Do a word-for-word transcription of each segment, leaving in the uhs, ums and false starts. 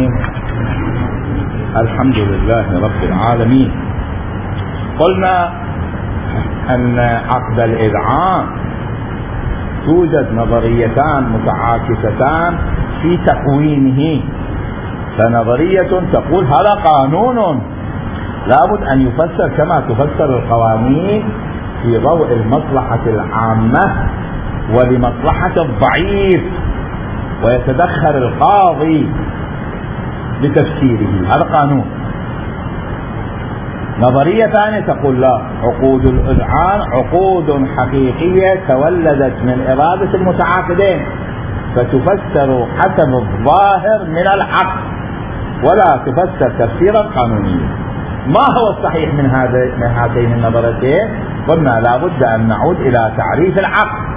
العالمين. الحمد لله رب العالمين. قلنا أن عقد الإذعان توجد نظريتان متعاكستان في تكوينه. فنظرية تقول هذا قانون لابد أن يفسر كما تفسر القوانين في ضوء المصلحة العامة ولمصلحة الضعيف، ويتدخل القاضي بتفسيره. هذا قانون. نظرية ثانية تقول لا، عقود الإذعان عقود حقيقية تولدت من إرادة المتعاقدين، فتفسر حسب الظاهر من العقد ولا تفسر تفسيرا قانونيا. ما هو الصحيح من هذا من هاتين النظرتين؟ قلنا لابد أن نعود إلى تعريف العقد.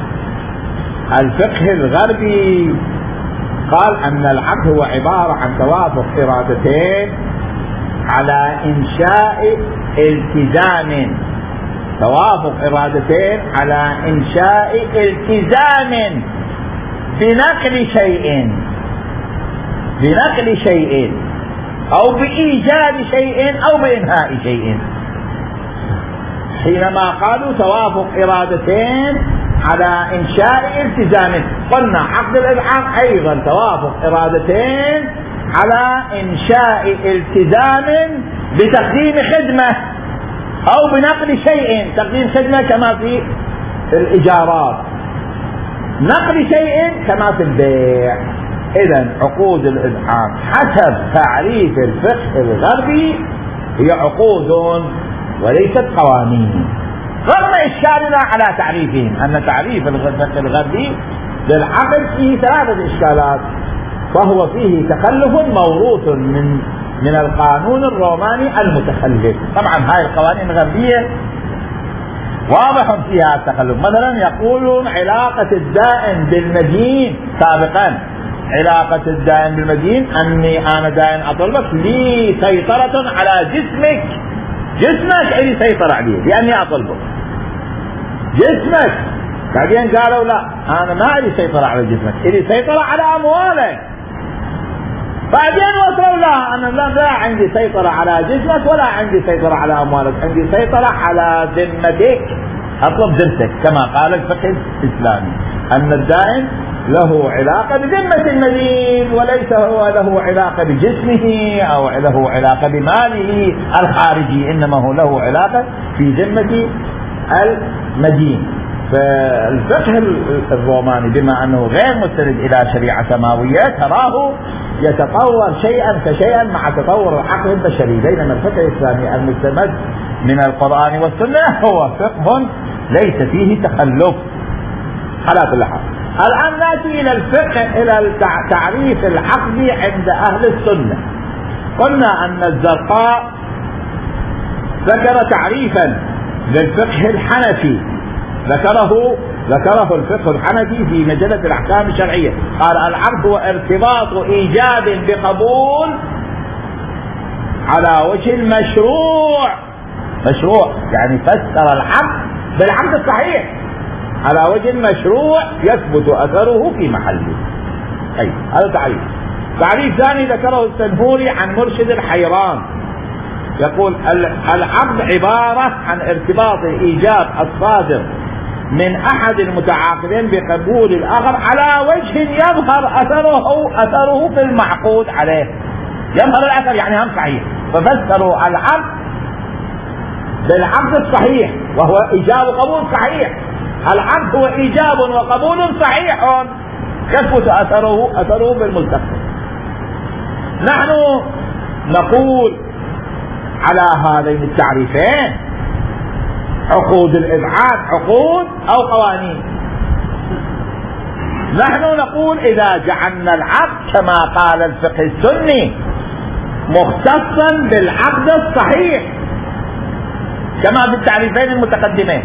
الفقه الغربي قال أن العقد هو عبارة عن توافق إرادتين على إنشاء التزام، توافق إرادتين على إنشاء التزام بنقل شيء بنقل شيء أو بإيجاد شيء أو بإنهاء شيء. حينما قالوا توافق إرادتين على إنشاء التزام، قلنا عقد الإذعان أيضا توافق إرادتين على إنشاء التزام بتقديم خدمة أو بنقل شيء. تقديم خدمة كما في الإيجارات، نقل شيء كما في البيع. إذن عقود الإذعان حسب تعريف الفقه الغربي هي عقود وليست قوانين، رغم إشكالنا على تعريفهم، أن تعريف الفقه الغربي للعقد فيه ثلاثة إشكالات، فهو فيه تخلف موروث من من القانون الروماني المتخلف. طبعا هاي القوانين الغربية واضح فيها التخلف. مثلا يقولون علاقة الدائن بالمدين سابقا، علاقة الدائن بالمدين أني أنا دائن أطلبك لي سيطرة على جسمك، جسمك إلي سيطرة عليه لأني أطلبك جسمك. بعدين قالوا لا، أنا ما إلي سيطرة على جسمك، إلي سيطرة على أموالك. بعدين وصلوا لا، أنا لا, لا عندي سيطرة على جسمك ولا عندي سيطرة على أموالك، عندي سيطرة على ذمتك، أطلب ذمتك، كما قال الفقه الإسلامي أن الدائن له علاقة بذمة المدين وليس هو له علاقة بجسمه أو له علاقة بماله الخارجي، إنما هو له علاقة في ذمة المدين. فالفقه الروماني بما أنه غير مستند إلى شريعة سماوية تراه يتطور شيئا فشيئا مع تطور العقل البشري، بينما الفقه الإسلامي المستمد من القرآن والسنة هو فقه ليس فيه تخلف. على كل حال الآن نأتي إلى الفقه إلى تعريف العقد عند أهل السنة. قلنا أن الزرقاء ذكر تعريفا للفقه الحنفي، ذكره ذكره الفقه الحنفي في مجلة الأحكام الشرعية. قال العقد هو ارتباط إيجاب بقبول على وجه المشروع. مشروع يعني فسر العقد بالعقد الصحيح على وجه المشروع يثبت أثره في محله. أي هذا تعريف. تعريف ثاني ذكره السنهوري عن مرشد الحيران، يقول العقد عبارة عن ارتباط الإيجاب الصادر من أحد المتعاقدين بقبول الآخر على وجه يظهر أثره أثره في المعقود عليه. يظهر الأثر يعني هم صحيح، ففسروا العقد بالعقد الصحيح وهو إيجاب وقبول صحيح. العقد هو إيجاب وقبول صحيح يثبت أثره أثره بالمستقبل. نحن نقول على هذين التعريفين عقود الإذعان عقود أو قوانين. نحن نقول إذا جعلنا العقد كما قال الفقه السني مختصا بالعقد الصحيح كما في التعريفين المتقدمين،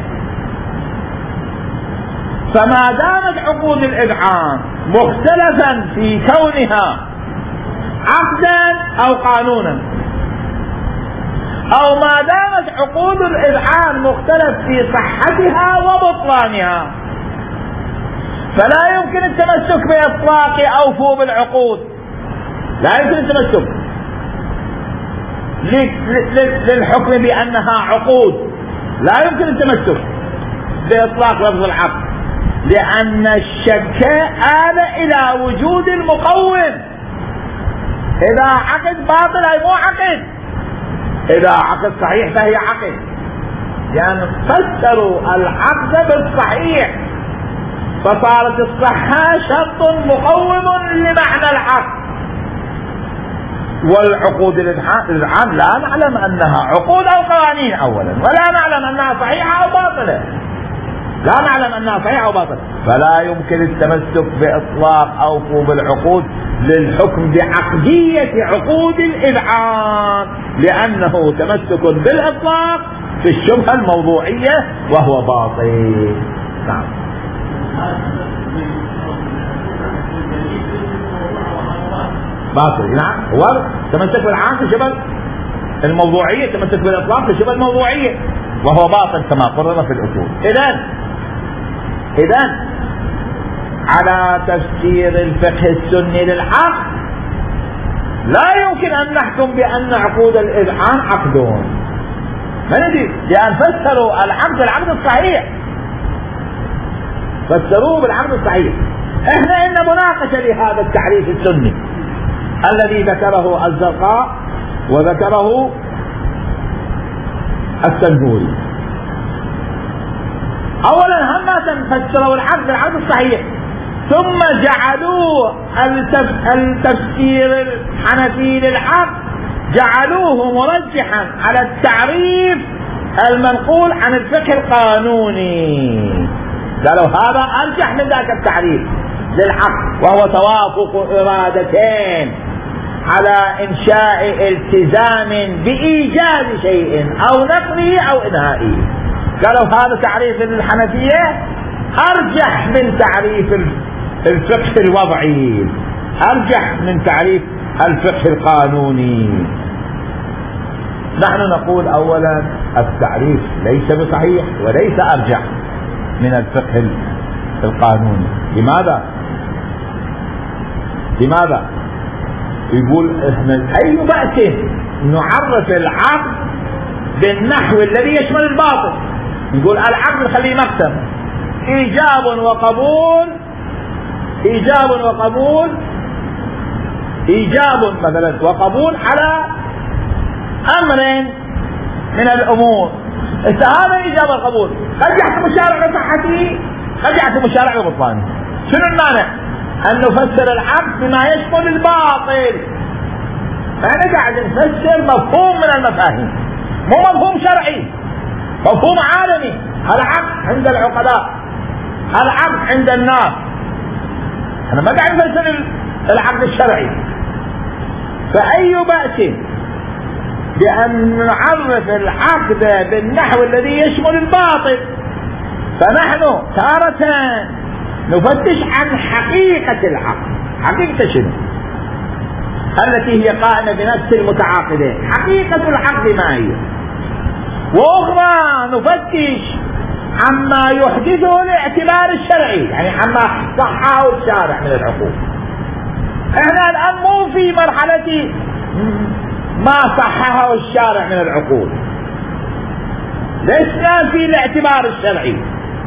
فما دامت عقود الإذعان مختلفا في كونها عقدا أو قانونا، أو ما دامت عقود الإذعان مختلف في صحتها وبطلانها، فلا يمكن التمسك بإطلاق أوفوا بالعقود لا يمكن التمسك للحكم بأنها عقود، لا يمكن التمسك بإطلاق لفظ العقد، لأن الشك آل إلى وجود المقوم. إذا عقد باطل أي مو عقد، إذا عقد صحيح فهي عقد، لأن يعني فسروا العقد بالصحيح، فصارت الصحة شرط مقوم لمعنى العقد. والعقود العام لا نعلم أنها عقود أو قوانين أولا، ولا نعلم أنها صحيحة أو باطلة، لا نعلم أنها صحيحة أو باطلة، فلا يمكن التمسك بإطلاق أوفوا بالعقود للحكم بعقدية عقود الإذعان، لأنه تمسك بالإطلاق في الشبهة الموضوعية وهو باطل. نعم. باطل. نعم، هو تمسك بالعام في شبه الموضوعية، تمسك بالإطلاق في شبه الموضوعية، وهو باطل كما قرر في الأصول. إذن إذن على تفسير الفقه السني للعقد لا يمكن أن نحكم بأن عقود الإذعان عقدون، ما ندري، لأن فسروا العقد العقد الصحيح، فسروه بالعقد الصحيح. احنا إن مناقشة لهذا التعريف السني الذي ذكره الزرقاء وذكره السنهوري. اولا هم فسروا العقد العقد الصحيح، ثم جعلوا التفسير الحنفي للعقد جعلوه مرجحا على التعريف المنقول عن الفقه القانوني، قالوا هذا ارجح من ذاك التعريف للعقد، وهو توافق ارادتين على انشاء التزام بايجاد شيء او نقله او انهائه. قالوا هذا تعريف الحنفية ارجح من تعريف الفقه الوضعي، ارجح من تعريف الفقه القانوني. نحن نقول اولا التعريف ليس بصحيح وليس ارجح من الفقه القانوني. لماذا؟ لماذا؟ يقول احنا اي بأس نعرف العقد بالنحو الذي يشمل الباطل. يقول العقد نخليه مقسم، ايجاب وقبول، ايجاب وقبول، ايجاب مثلا وقبول على امر من الامور. هذا ايجاب القبول قد يحكم الشارع بصحته، قد يحكم الشارع ببطلانه. شنو المانع ان نفسر العقد بما يشمل الباطل؟ فاحنا قاعد نفسر مفهوم من المفاهيم، مو مفهوم شرعي، مفهوم عالمي. العقد عند العقلاء، العقد عند الناس. احنا ما قاعد نفسر العقد الشرعي. فأي بأس بأن نعرف العقد بالنحو الذي يشمل الباطل؟ فنحن تارة نفتش عن حقيقة العقد. حقيقة شنو؟ التي هي قائمة بنفس المتعاقدين، حقيقة العقد ما هي؟ وأخرى نفتش عما يحدثه الاعتبار الشرعي، يعني عما صحه الشارع من العقود. احنا الآن مو في مرحلة ما صححه الشارع من العقود، لسنا في الاعتبار الشرعي.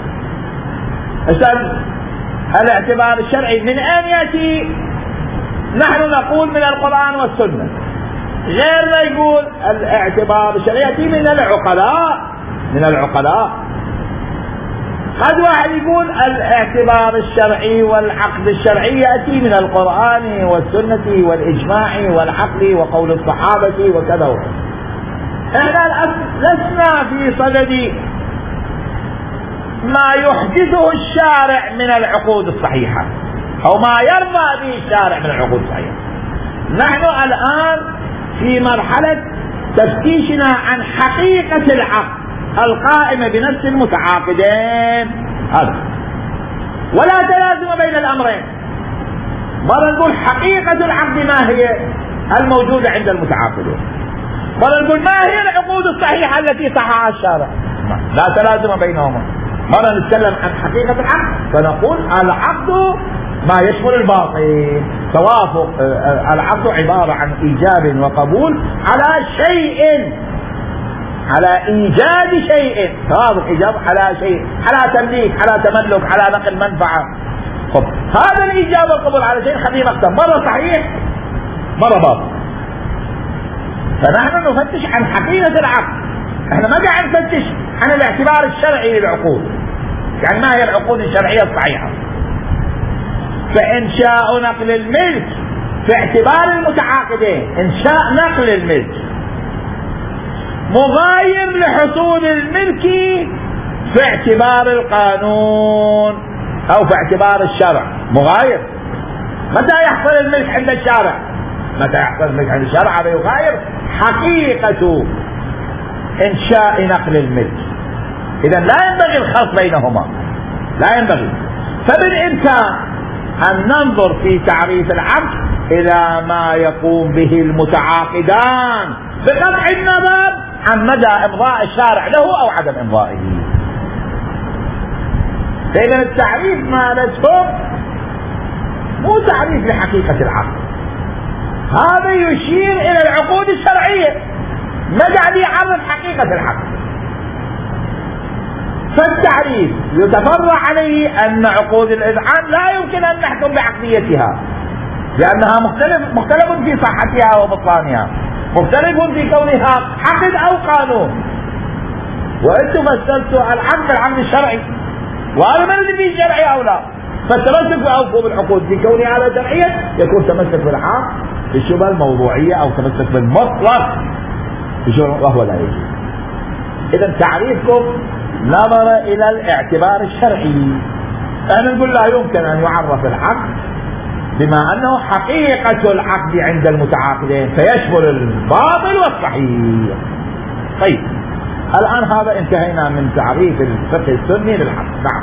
الاعتبار الشرعي من أين يأتي؟ نحن نقول من القرآن والسنة، غيرنا يقول الاعتبار الشرعي يأتي من العقلاء، من العقلاء. قد واحد يقول الاعتبار الشرعي والعقد الشرعي يأتي من القرآن والسنة والإجماع والعقل وقول الصحابة وكذا. احنا لسنا في صدد ما يحدثه الشارع من العقود الصحيحة أو ما يرضى به الشارع من العقود الصحيحة. نحن الآن في مرحلة تفتيشنا عن حقيقة العقد القائمة بنفس المتعاقدين هذا، ولا تلازم بين الأمرين. مرة نقول حقيقة العقد ما هي الموجودة عند المتعاقدين، مرة نقول ما هي العقود الصحيحة التي صححها الشارع. لا تلازم بينهما. مرة نتكلم عن حقيقة العقد فنقول العقد ما يشمل الباطل. توافق العقد عبارة عن إيجاب وقبول على شيء، على إيجاد شيء، توافق إيجاب على شيء، على تمليك، على تملك، على نقل منفعة. طب هذا الإيجاب والقبول على شيء خليه مقسم، مرة صحيح مرة باطل. فنحن نفتش عن حقيقة العقد، احنا ما قاعد نفتش عن الاعتبار الشرعي للعقود. يعني ما هي العقود الشرعية الصحيحة؟ فإنشاء نقل الملك في اعتبار المتعاقدين، إنشاء نقل الملك مغاير لحصول الملك في اعتبار القانون أو في اعتبار الشرع، مغاير. متى يحصل الملك عند الشارع؟ متى يحصل الملك عند الشارع هذا يغاير حقيقة إنشاء نقل الملك. إذا لا ينبغي الخلط بينهما، لا ينبغي. فبالإمكان أن ننظر في تعريف العقد إلى ما يقوم به المتعاقدان بقطع النظر عن مدى إمضاء الشارع له أو عدم إمضائه. فإذا التعريف مالتهم مو تعريف لحقيقة العقد، هذا يشير إلى العقود الشرعية، ما قاعد يعرف حقيقة العقد. فالتعريف يتفرع عليه أن عقود الإذعان لا يمكن أن نحكم بعقديتها، لأنها مختلف مختلف في صحتها وبطلانها، مختلف في كونها عقد أو قانون. وأنتم فسرتوا العقد العقد الشرعي، وهذا ما ندري فيه شرعي أو لا. فالتمسك بأوفق بالعقود في كونها على شرعية يكون تمسك بالعقد بالشبهة الموضوعية أو تمسك بالمطلق وهو لا يجوز. إذا تعريفكم نظر إلى الاعتبار الشرعي. أنا نقول لا يمكن أن يعرف العقد بما أنه حقيقة العقد عند المتعاقدين فيشمل الباطل والصحيح. طيب الآن هذا انتهينا من تعريف الفقه السني للعقد. نعم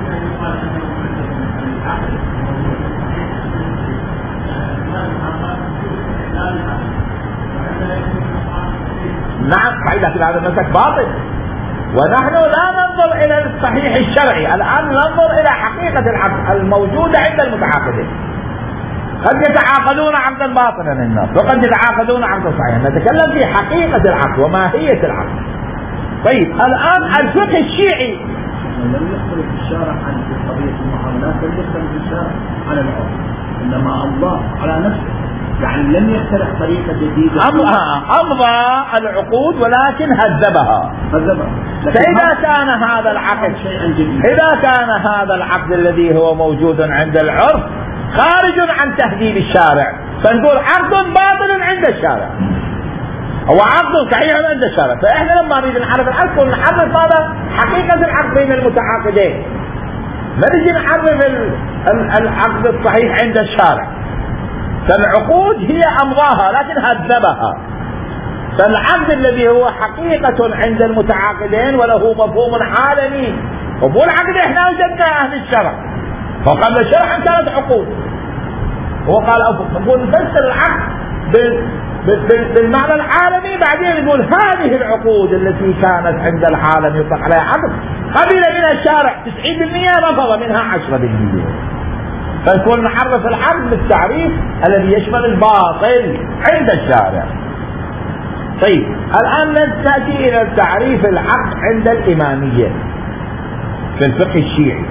نعم صحيح، لكن هذا المسلك باطل، ونحن لا ننظر إلى الصحيح الشرعي، الآن ننظر إلى حقيقة العقد الموجودة عند المتعاقدين. قد يتعاقدون عقدا باطلا الناس، وقد يتعاقدون عقدا صحيحا. نتكلم في حقيقة العقد وماهية العقد. طيب الآن الفقه الشيعي لم يختلف الشارع عن قضية المعاملات، لم يختلف الشارع على العقد، إنما الله على نفسه، يعني لم يختلف طريقة جديدة. أمضى العقود ولكن هذبها. هذبها. فإذا كان هذا العقد إذا كان هذا العقد الذي هو موجود عند العرف خارج عن تهذيب الشارع، فنقول عقد باطل عند الشارع، هو عقد صحيح عند الشارع. فإحنا لما نريد نعرف العقد نعرف هذا حقيقة العقد بين المتعاقدين، ما نجي نعرف العقد الصحيح عند الشارع. فالعقود هي أمضاها لكن هذبها. فالعقد الذي هو حقيقة عند المتعاقدين وله مفهوم عالمي، مفهوم العقد احنا وجدنا أهل الشرع، فقبل الشرع كانت عقود. هو قال نقول نفسر العقد بالمعنى العالمي، بعدين نقول هذه العقود التي كانت عند العالم يطلق عليها عقد قبل من الشارع تسعين بالمئة رفض منها عشرة بالمئة. فنكون نعرف العقد بالتعريف الذي يشمل الباطل عند الشارع. طيب الآن نأتي إلى تعريف العقد عند الإمامية في الفقه الشيعي.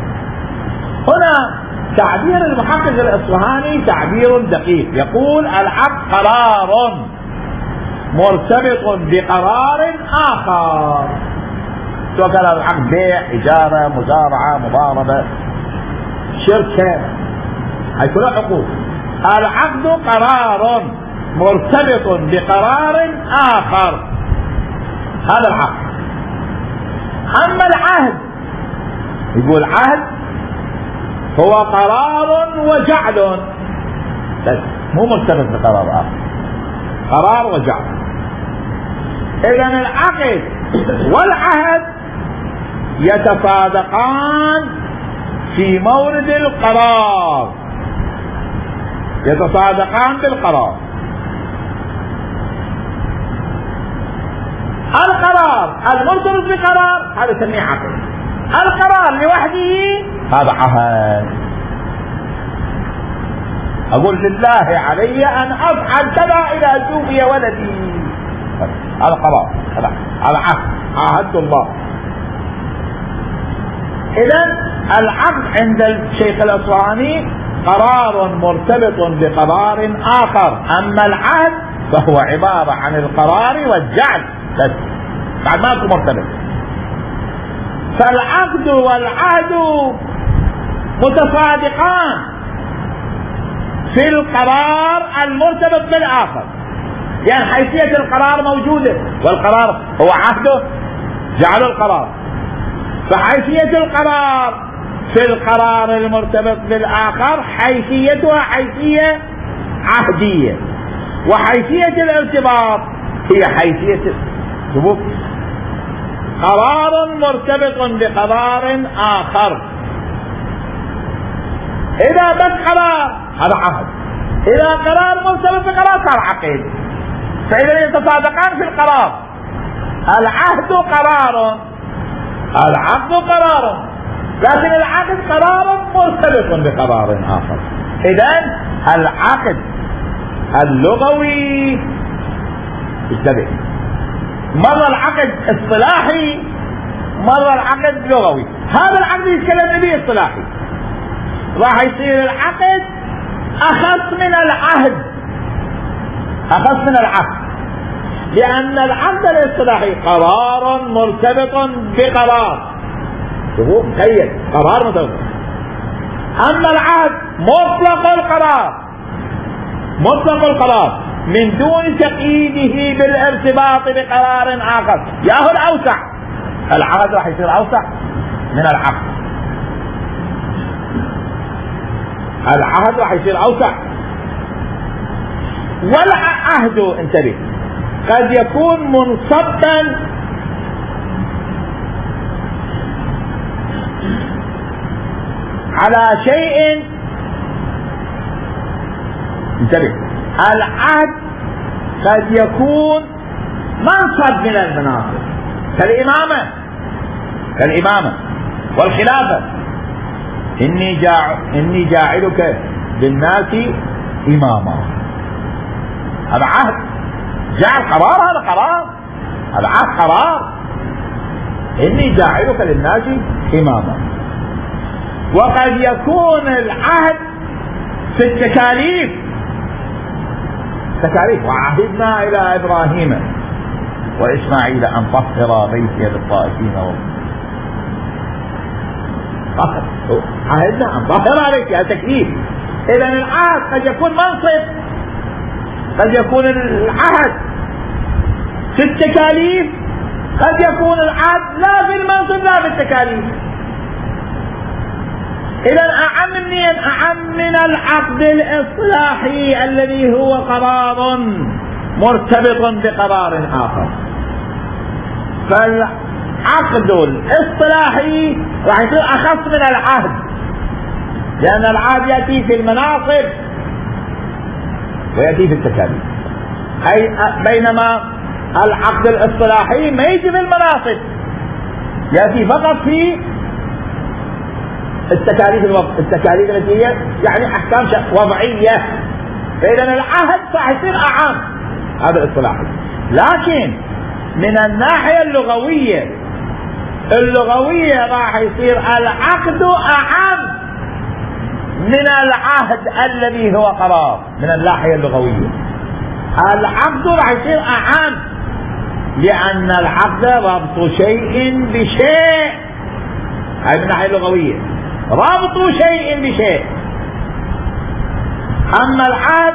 هنا تعبير المحقق الإصفهاني تعبير دقيق، يقول العقد قرار مرتبط بقرار آخر، سواء كان العقد بيع، إجارة، مزارعة، مضاربة، شركة، هاي كلها عقود. العقد قرار مرتبط بقرار آخر، هذا العقد. أما العهد يقول عهد هو قرار وجعل، بس مو مرتبط بقرار آخر، قرار وجعل. إذن العقد والعهد يتصادقان في مورد القرار، يتصادقان بالقرار. القرار المرتبط بقرار هذا يسميه عقد، القرار لوحده هذا عهد. أقول لله علي أن أفعل كذا إذا توفي ولدي، هذا قرار، هذا عهد، عاهدت الله. إذن العقد عند الشيخ الأصفهاني قرار مرتبط بقرار آخر، أما العهد فهو عبارة عن القرار والجعل بس، بعد ما يكون مرتبط. فالعقد والعهد متصادقان في القرار المرتبط بالآخر، لأن يعني حيثية القرار موجودة، والقرار هو عهده جعل القرار، فحيثية القرار في القرار المرتبط بالآخر حيثيتها حيثية عهدية، وحيثية الارتباط هي حيثية ثبوت. قرار مرتبط بقرار آخر، إذا بس قرار هذا عهد، إذا قرار مرتبط بقرار صار عقد، فإذا يتصادقان في القرار. العهد قرار، العقد قرار، لكن العقد قرار مرتبط بقرار آخر. إذن العقد اللغوي اشتبه، مرة العقد اصطلاحي، مرة العقد لغوي. هذا العقد يتكلم به اصطلاحي، راح يصير العقد أخص من العهد، أخص من العهد، لأن العقد الاصطلاحي قرار مرتبط بقرار، هو مقيد قرار مرتبط. أما العهد مطلق القرار، مطلق القرار من دون تقييده بالارتباط بقرار آخر، ياهو الأوسع. العهد راح يصير أوسع من العقد، العهد راح يصير أوسع. والعهد انتبه قد يكون منصبا على شيء، انتبه، العهد قد يكون منصب من المناصب كالإمامة، كالإمامة والخلافة. إني جاع إني جاعلك للناس إماما، هذا عهد، جعل قرار، هذا قرار، هذا عهد قرار، إني جاعلك للناس إماما. وقد يكون العهد في التكاليف، تكاليف، وعهدنا إلى إبراهيم وإسماعيل أن طهر بيتي للطائفين عهدنا أن طهر بيتي، هذا تكليف. إذا العهد قد يكون منصب، قد يكون العهد في التكاليف، قد يكون العهد لا في المنصب لا في التكاليف. إذا أعم منين؟ أعم من العقد الإصلاحي الذي هو قرار مرتبط بقرار آخر. فالعقد الإصلاحي راح يصير أخص من العهد، لأن العهد يأتي في المناصب ويأتي في التكاليف، أي بينما العقد الإصلاحي ما يجي في المناصب، يأتي فقط في التكاليف، التكاليف التي هي يعني أحكام وضعية. فإذا العهد راح يصير أعم، هذا الاصطلاحي. لكن من الناحية اللغوية، اللغوية راح يصير العقد أعم من العهد الذي هو قرار. من الناحية اللغوية العقد راح يصير أعم، لأن العقد ربط شيء بشيء، هذه من الناحية اللغوية، ربط شيء بشيء. أما العهد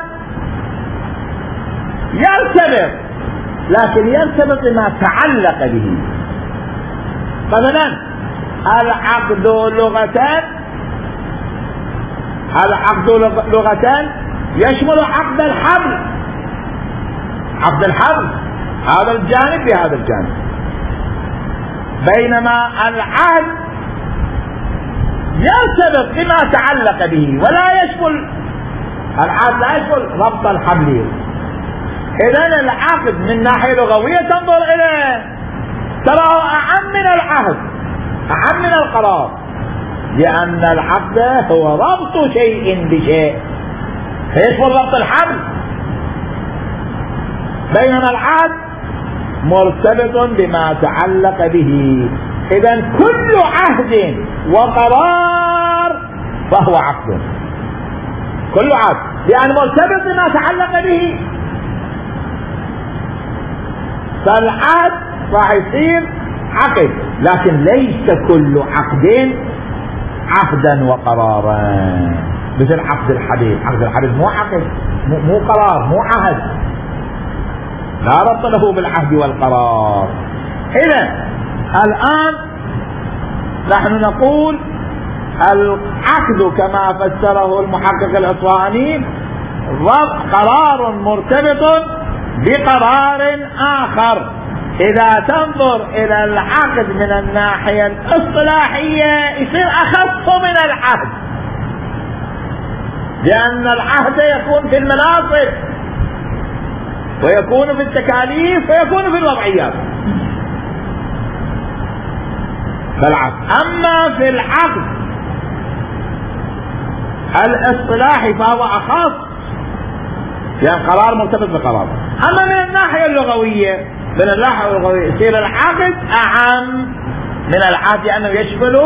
يرتبط، لكن يرتبط بما تعلق به. مثلا العقد لغتان، العقد لغتان يشمل عقد الحبل، عقد الحبل هذا الجانب بهذا الجانب، بينما العهد يرتبط بما تعلق به ولا يشمل، العهد لا يشمل ربط الحبل. إذن العقد من ناحية لغوية تنظر إليه تراه أعم من العهد، أعم من القرار، لأن العقد هو ربط شيء بشيء، فيشمل ربط الحبل. بينما العهد مرتبط بما تعلق به. إذن كل عهد وقرار فهو عقد، كل عهد لأن مرتبط بما تعلق به. فالعهد راح يصير عقد، لكن ليس كل عقد عهدا وقرارا، مثل عقد الحديث. عقد الحديث مو عقد، مو, مو قرار، مو عهد، لا ربط له بالعهد والقرار. إذا الآن نحن نقول العقد كما فسره المحقق الأسواني قرار مرتبط بقرار آخر. إذا تنظر إلى العقد من الناحية الاصطلاحية يصير أخف من العهد، لأن العهد يكون في المناصب ويكون في التكاليف ويكون في الوضعيات فالعقد. أما في العقد الاصطلاحي فهو أخف، لأن قرار مرتبط بقرار. أما من الناحية اللغوية من الناحية اللغوية يصير العقد أعم من العهد، لأنه يشمل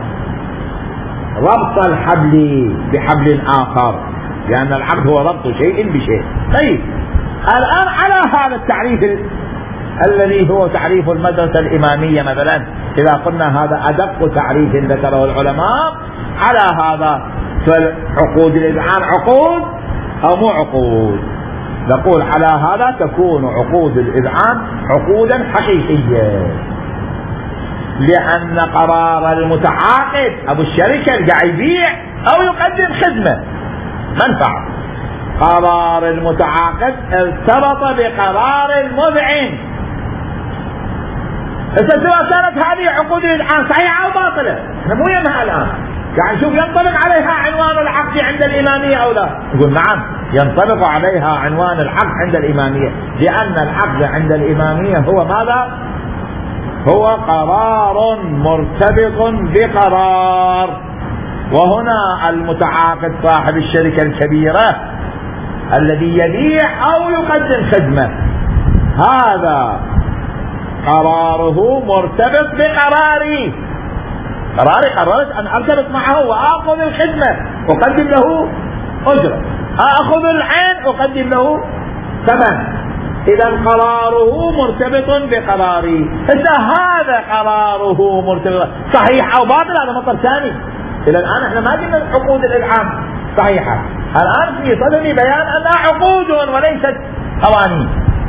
ربط الحبل بحبل آخر، لأن العقد هو ربط شيء بشيء. طيب الآن على هذا التعريف ال... الذي هو تعريف المدرسة الإمامية مثلا، إذا قلنا هذا أدق تعريف ذكره العلماء، على هذا فالعقود الإذعان عقود أو مو عقود؟ نقول على هذا تكون عقود الإذعان عقودا حقيقية، لأن قرار المتعاقد أبو الشركة قاعد يبيع أو يقدم خدمة منفعة، قرار المتعاقد ارتبط بقرار المذعن. سواء كانت هذه عقود الإذعان صحيحة أو باطلة، احنا مو يمها الآن قاعد نشوف ينطبق عليها عنوان العقد عند الإمامية أو لا. نقول نعم ينطبق عليها عنوان العقد عند الإمامية، لأن العقد عند الإمامية هو ماذا؟ هو قرار مرتبط بقرار. وهنا المتعاقد صاحب الشركة الكبيرة الذي يبيع أو يقدم خدمة، هذا قراره مرتبط بقراري، قراري قررت أن أرتبط معه وأخذ الخدمة أقدم له أجرة، أخذ العين أقدم له ثمن. إذا قراره مرتبط بقراري. إذا هذا قراره مرتبط صحيح أو باطل هذا مطلب ثاني. إلى الآن احنا ما قلنا عقود الإذعان صحيحة، الآن في صدد بيان أنها عقود وليست قوانين.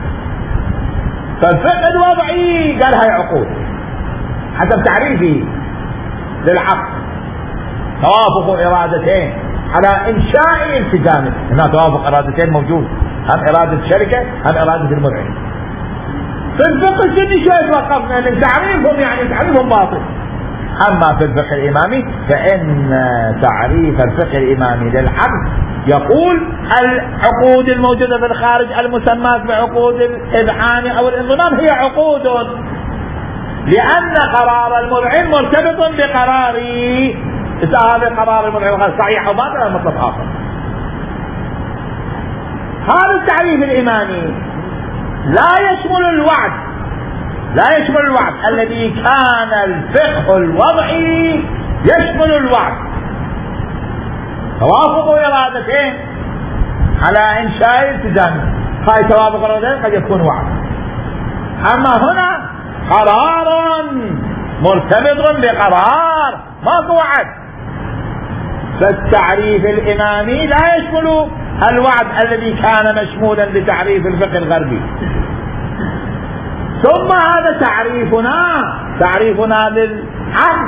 فالفقه الوضعي قال هاي عقود حسب تعريفي للعقد، توافق إرادتين على إنشاء التزام. هنا توافق إرادتين موجود، هم إرادة الشركة هم إرادة المذعن. في الفقه السني شوية توقفنا لأن تعريفهم يعني تعريفهم باطل. أما في الفقه الإمامي فإن تعريف الفقه الإمامي للعقد يقول العقود الموجودة في الخارج المسماة بعقود الإذعان أو الانضمام هي عقود، لأن قرار المذعن مرتبط بقراري. إذا هذا قرار المذعن صحيح أو باطل هذا مطلب آخر. هذا التعريف الإمامي لا يشمل الوعد، لا يشمل الوعد الذي كان الفقه الوضعي يشمل الوعد، توافق إرادتين على إنشاء التزام. هاي توافق إرادتين قد يكون وعد. أما هنا قرار مرتبط بقرار ماكو وعد. فالتعريف الإمامي لا يشمل الوعد الذي كان مشمولا بتعريف الفقه الغربي. ثم هذا تعريفنا تعريفنا للعقد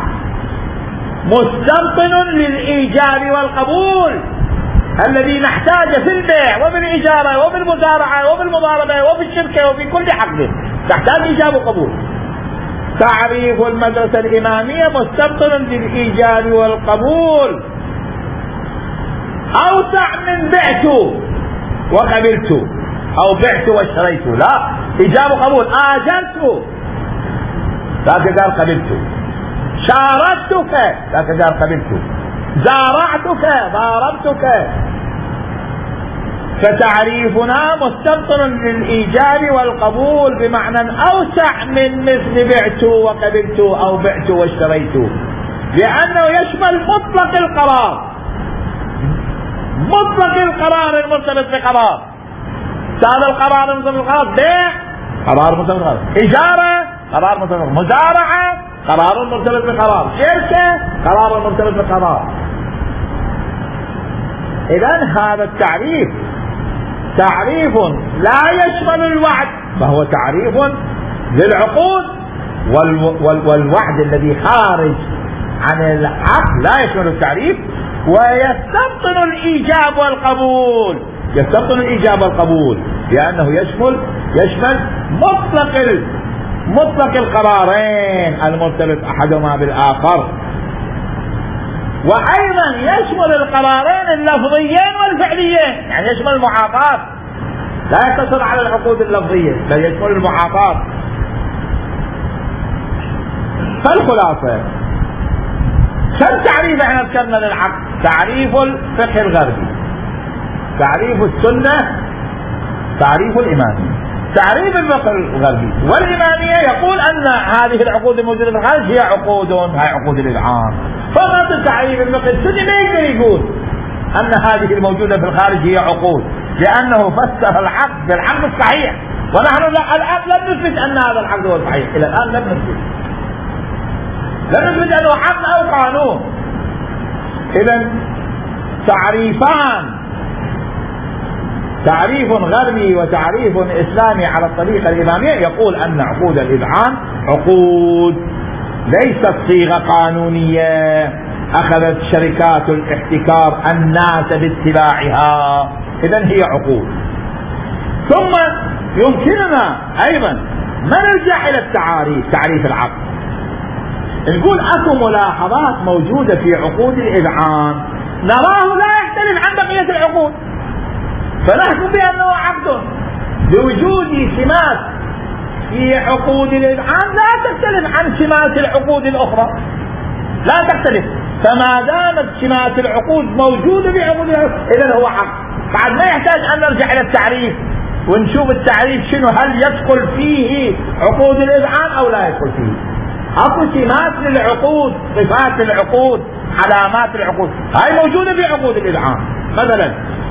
مستبطن للإيجاب والقبول الذي نحتاج في البيع وفي الإجارة وفي المزارعة وفي المضاربة وفي الشركة وفي كل عقد تحتاج إيجاب وقبول. تعريف المدرسة الإمامية مستبطن للإيجاب والقبول، أوسع من بعت وقبلت أو بعت واشتريت، لا، إيجاب وقبول. آجرت ذاك قال قبلت، شاركتك ذاك قال قبلت، زارعتك ضاربتك. فتعريفنا مستبطن للإيجاب والقبول بمعنى أوسع من مثل بعت وقبلت أو بعت واشتريت، لأنه يشمل مطلق القرار، مطلق القرار المرتبط بقرار. هذا القرار المرتبط بقرار بيع، قرار مرتبط بقرار، إجارة قرار مرتبط بقرار، مزارعة قرار مرتبط بقرار، شركة قرار مرتبط بقرار. إذن هذا التعريف تعريف لا يشمل الوعد، فهو تعريف للعقود، والوعد الذي خارج عن العقد لا يشمل التعريف، ويستبطن الإيجاب والقبول، يستبطن الإيجاب والقبول لأنه يشمل يشمل مطلق مطلق القرارين المرتبط أحدهما بالآخر، وأيضا يشمل القرارين اللفظيين والفعليين، يعني يشمل المعاطات، لا يقتصر على العقود اللفظية بل يشمل المعاطات. فالخلاصة كم تعريف احنا ذكرنا للعقد؟ تعريف الفقه الغربي، تعريف السنة، تعريف الإمامية. تعريف الفقه الغربي والإمامية يقول أن هذه العقود الموجودة في الخارج هي عقود، هي عقود الإذعان. فقط تعريف الفقه السني ما يقدر يقول أن هذه الموجودة في الخارج هي عقود، لأنه فسر العقد بالعقد الصحيح، ونحن الآن لم نثبت أن هذا العقد هو الصحيح، إلى الآن لم نثبت لم نثبت أنه عقد أو قانون. إذن تعريفان، تعريف غربي وتعريف إسلامي على الطريقة الإمامية، يقول أن عقود الإذعان عقود ليست صيغة قانونية أخذت شركات الاحتكار الناس باتباعها، إذن هي عقود. ثم يمكننا أيضا ما نرجع إلى التعاريف، تعريف العقد، نقول أكو ملاحظات موجودة في عقود الإذعان نراه لا يختلف عن بقية العقود، فنحكم بأنه عقد بوجود سمات في عقود الإذعان لا تختلف عن سمات العقود الأخرى، لا تختلف. فما دامت سمات العقود موجودة في عقود الإذعان إذن هو عقد، بعد ما يحتاج أن نرجع إلى التعريف ونشوف التعريف شنو، هل يدخل فيه عقود الإذعان أو لا يدخل فيه. اكو سمات للعقود، صفات العقود، علامات العقود، هاي موجودة في عقود الإذعان. مثلا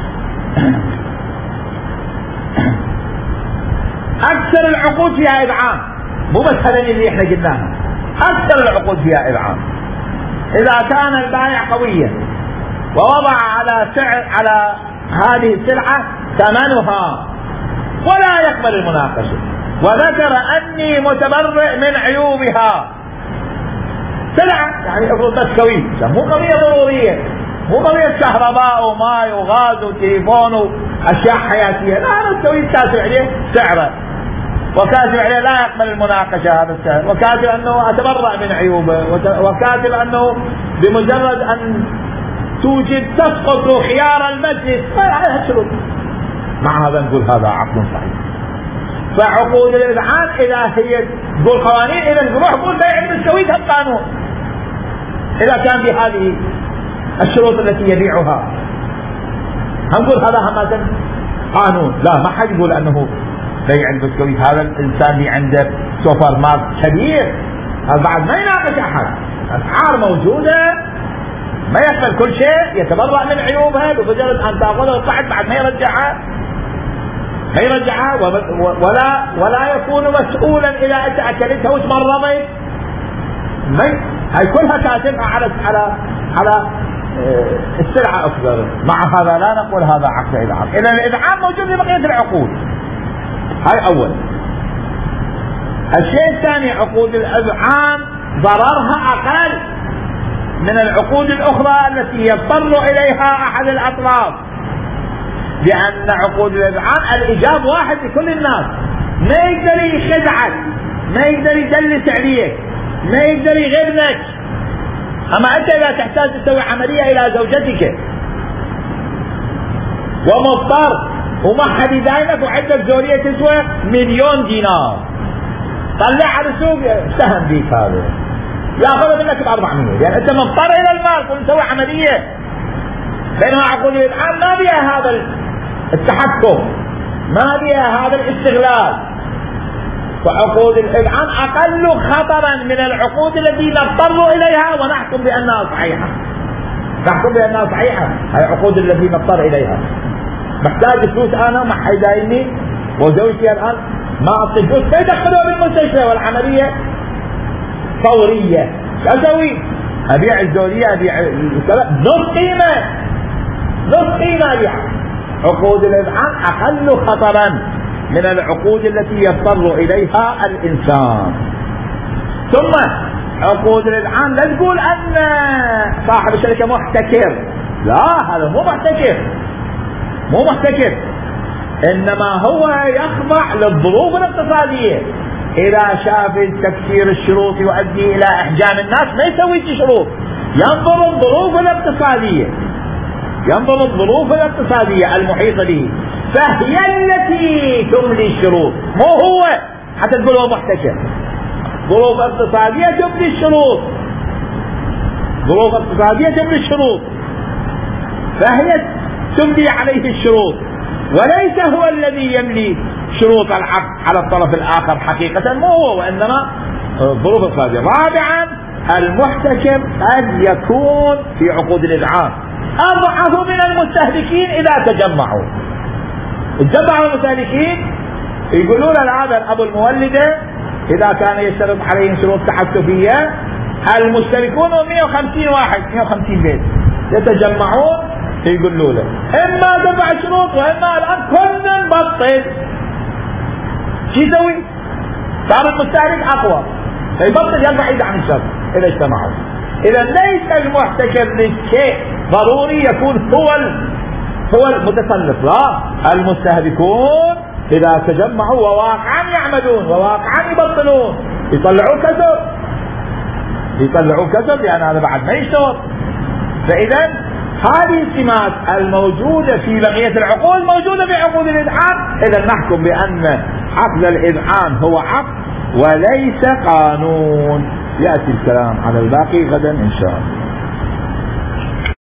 أكثر العقود فيها إذعان، مو بس هذين اللي احنا قلناها، أكثر العقود فيها إذعان. إذا كان البائع قويا ووضع على سعر على هذه السلعة ثمنها ولا يقبل المناقشة، وذكر أني متبرئ من عيوبها، سلعة يعني افرض بس كوي، مو قضية ضرورية، مو قضية كهرباء وماء وغاز وتليفون وأشياء حياتية، لا هذا التوي كاتب عليه سعره وكاتب عليه لا يقبل المناقشة هذا السعر، وكاتب أنه أتبرأ من عيوبه، وكاتب أنه بمجرد أن توجد تسقط خيار المجلس، هذا شروط. مع هذا نقول هذا عقد صحيح. فعقود الإذعان إذا هي تقول قوانين، إذا نروح نقول بيع البسكويت هم قانون إذا كان بهذه الشروط التي يبيعها، هنقول هذا هم قانون. لا، ما حد يقول أنه بيع البسكويت هذا الإنسان اللي عنده سوبر ماركت كبير هذا بعد ما يناقش أحد، أسعار موجودة ما يقبل كل شيء، يتبرأ من عيوبها بمجرد أن تأخذها وتقعد بعد ما يرجعها ما يرجعها، ولا ولا يكون مسؤولا إذا أنت أكلتها وتمرضت. هاي كلها كاتبها على على على السلعة أفضل. مع هذا لا نقول هذا عقد إذعان، إذا الإذعان موجود في بقية العقود. هاي أول. الشيء الثاني، عقود الإذعان ضررها أقل من العقود الأخرى التي يضطر إليها أحد الأطراف، لأن عقود الإذعان الإجاب واحد لكل الناس، ما يقدر يخدعك، ما يقدر يدلس عليك، ما يقدر يغبنك. أما أنت إذا تحتاج تسوي عملية إلى زوجتك ومضطر وما حد يدايمك وعندك زورية تسوى مليون دينار، طلع على السوق سهم بيك هذا يأخذ منك بأربعمية، يعني أنت مضطر إلى المال تسوي عملية. بينما عقود الإذعان ما بيها هذا التحكم، ما بها هذا الاستغلال. فعقود الإذعان أقل خطرا من العقود التي نضطر إليها ونحكم بأنها صحيحة. نحكم بأنها صحيحة، هي عقود التي نضطر إليها. محتاج فلوس أنا مع حيدايني وزوجتي الآن ما أعطي فلوس، فيدخلوا بالمستشفى والعملية فورية. شو أسوي؟ أبيع الزولية، أبيع نص قيمة، نص قيمة أبيع. عقود الإذعان أقل خطرا من العقود التي يضطر إليها الإنسان. ثم عقود الإذعان لا تقول أن صاحب الشركة محتكر، لا، هذا مو محتكر، مو محتكر، إنما هو يخضع للظروف الاقتصادية. إذا شاف تكسير الشروط يؤدي إلى إحجام الناس ما يسوي شروط، ينظر الظروف الاقتصادية، ينظر الظروف الاقتصادية المحيطة به، فهي التي تملي الشروط، مو هو حتى تقول هو محتكر. ظروف اقتصادية تملي الشروط، ظروف اقتصادية تملي الشروط، فهي تملي عليه الشروط، وليس هو الذي يملي شروط العقد على الطرف الآخر حقيقة، مو هو، وإنما ظروف اقتصادية. رابعا المحتكر قد يكون في عقود الإذعان أضعف من المستهلكين إذا تجمعوا. تجمعوا المستهلكين يقولون هذا الأب المولدة إذا كان يشترط عليهم شروط تحكمية، المشتركون مئة وخمسين واحد، مئة وخمسين بيت يتجمعون يقولوا له إما دفع شروط وإما الآن كلنا نبطل. شو يسوي؟ صار المستهلك أقوى فيبطل يرفع يده عن الشر إذا اجتمعوا. إذا ليس المحتكر للشيء ضروري يكون هو هو المتسلف، لا، المستهلكون إذا تجمعوا وواقعا يعملون وواقعا يبطلون يطلعوا كسب، يطلعوا كسب، لأن يعني هذا بعد ما يشتغل. فإذا هذه السمات الموجودة في بقية العقود موجودة في عقود الإذعان. إذا نحكم بأن عقد الإذعان هو عقد وليس قانون. يأتي الكلام على الباقي غدا إن شاء الله.